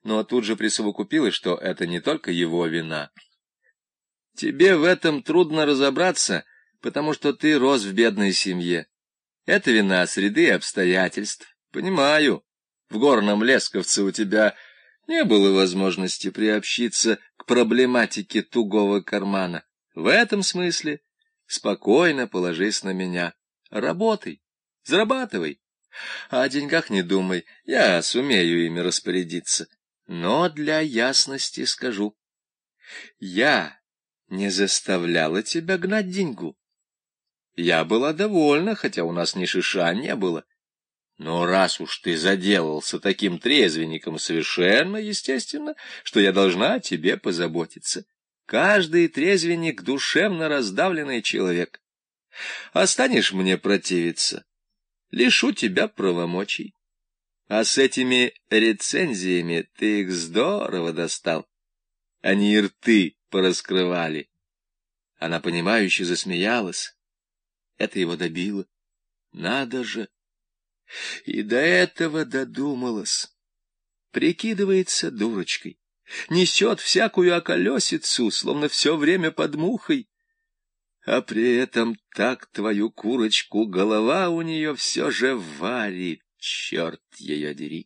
но тут же присовокупилась, что это не только его вина. Тебе в этом трудно разобраться, потому что ты рос в бедной семье. Это вина среды и обстоятельств. Понимаю, в Горном Лесковце у тебя не было возможности приобщиться к проблематике тугого кармана. В этом смысле спокойно положись на меня. Работай, зарабатывай. А о деньгах не думай, я сумею ими распорядиться. Но для ясности скажу. Я не заставляла тебя гнать деньгу. Я была довольна, хотя у нас ни шиша не было. Но раз уж ты заделался таким трезвенником, совершенно естественно, что я должна о тебе позаботиться. Каждый трезвенник — душевно раздавленный человек. А станешь мне противиться, лишу тебя правомочий. А с этими рецензиями ты их здорово достал. Они и рты пораскрывали. Она понимающе засмеялась. Это его добило. Надо же! И до этого додумалась. Прикидывается дурочкой. Несет всякую околесицу, словно все время под мухой. А при этом так твою курочку голова у нее все же варит, черт ее дери.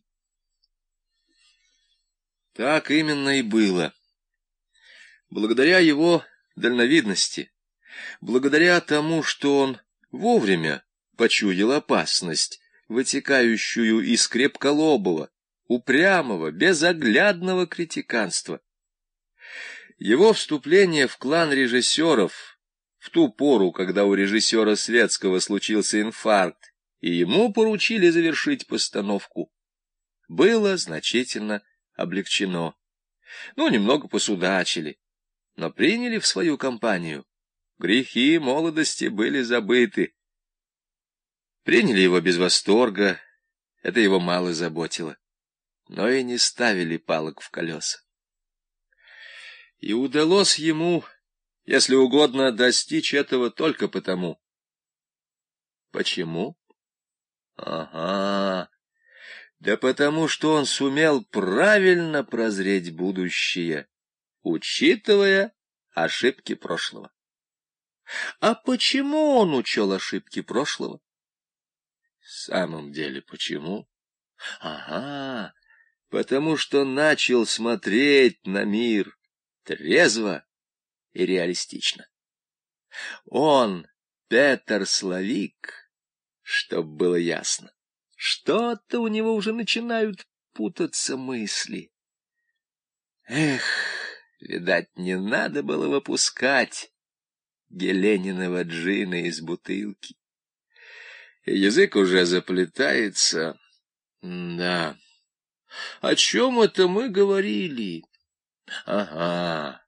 Так именно и было. Благодаря его дальновидности, благодаря тому, что он вовремя почуял опасность, вытекающую из крепколобого, упрямого, безоглядного критиканства. Его вступление в клан режиссеров в ту пору, когда у режиссера Светского случился инфаркт, и ему поручили завершить постановку, было значительно облегчено. Немного посудачили, но приняли в свою компанию. Грехи молодости были забыты. Приняли его без восторга, это его мало заботило, но и не ставили палок в колеса. И удалось ему, если угодно, достичь этого только потому. Почему? Ага, да потому что он сумел правильно прозреть будущее, учитывая ошибки прошлого. А почему он учел ошибки прошлого? В самом деле, почему? Ага, потому что начал смотреть на мир трезво и реалистично. Он, Петр Славик, чтоб было ясно, что-то у него уже начинают путаться мысли. Эх, видать, не надо было выпускать Гелениного джина из бутылки. И язык уже заплетается. Да. О чем это мы говорили? Ага.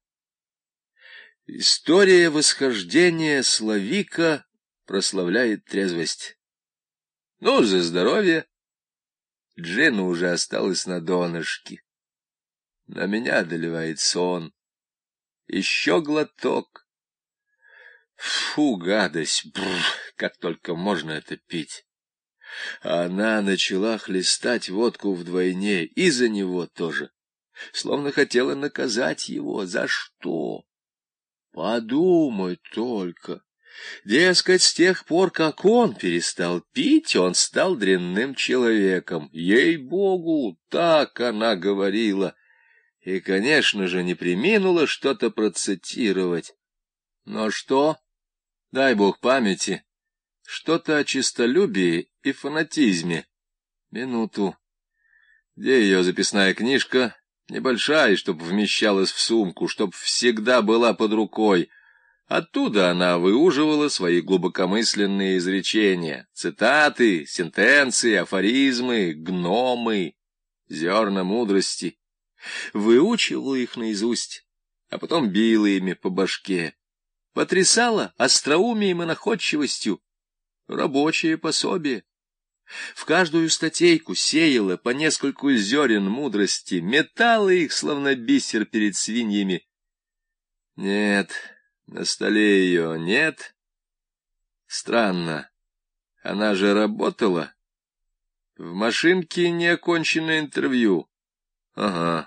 История восхождения Славика прославляет трезвость. За здоровье. Джина уже осталась на донышке. На меня одолевает сон. Еще глоток. Фу, гадость, бррр, как только можно это пить. Она начала хлестать водку вдвойне, и за него тоже, словно хотела наказать его. За что? Подумай только. Дескать, с тех пор, как он перестал пить, он стал дрянным человеком. Ей-богу, так она говорила. И, конечно же, не преминула что-то процитировать. Но что? Дай бог памяти. Что-то о честолюбии и фанатизме. Минуту. Где ее записная книжка? Небольшая, чтоб вмещалась в сумку, чтоб всегда была под рукой. Оттуда она выуживала свои глубокомысленные изречения, цитаты, сентенции, афоризмы, гномы, зерна мудрости. Выучивала их наизусть, а потом била ими по башке. Потрясала остроумием и находчивостью. Рабочее пособие. В каждую статейку сеяла по нескольку зерен мудрости, метала их, словно бисер перед свиньями. Нет, на столе ее нет. Странно, она же работала. В машинке неоконченное интервью. Ага.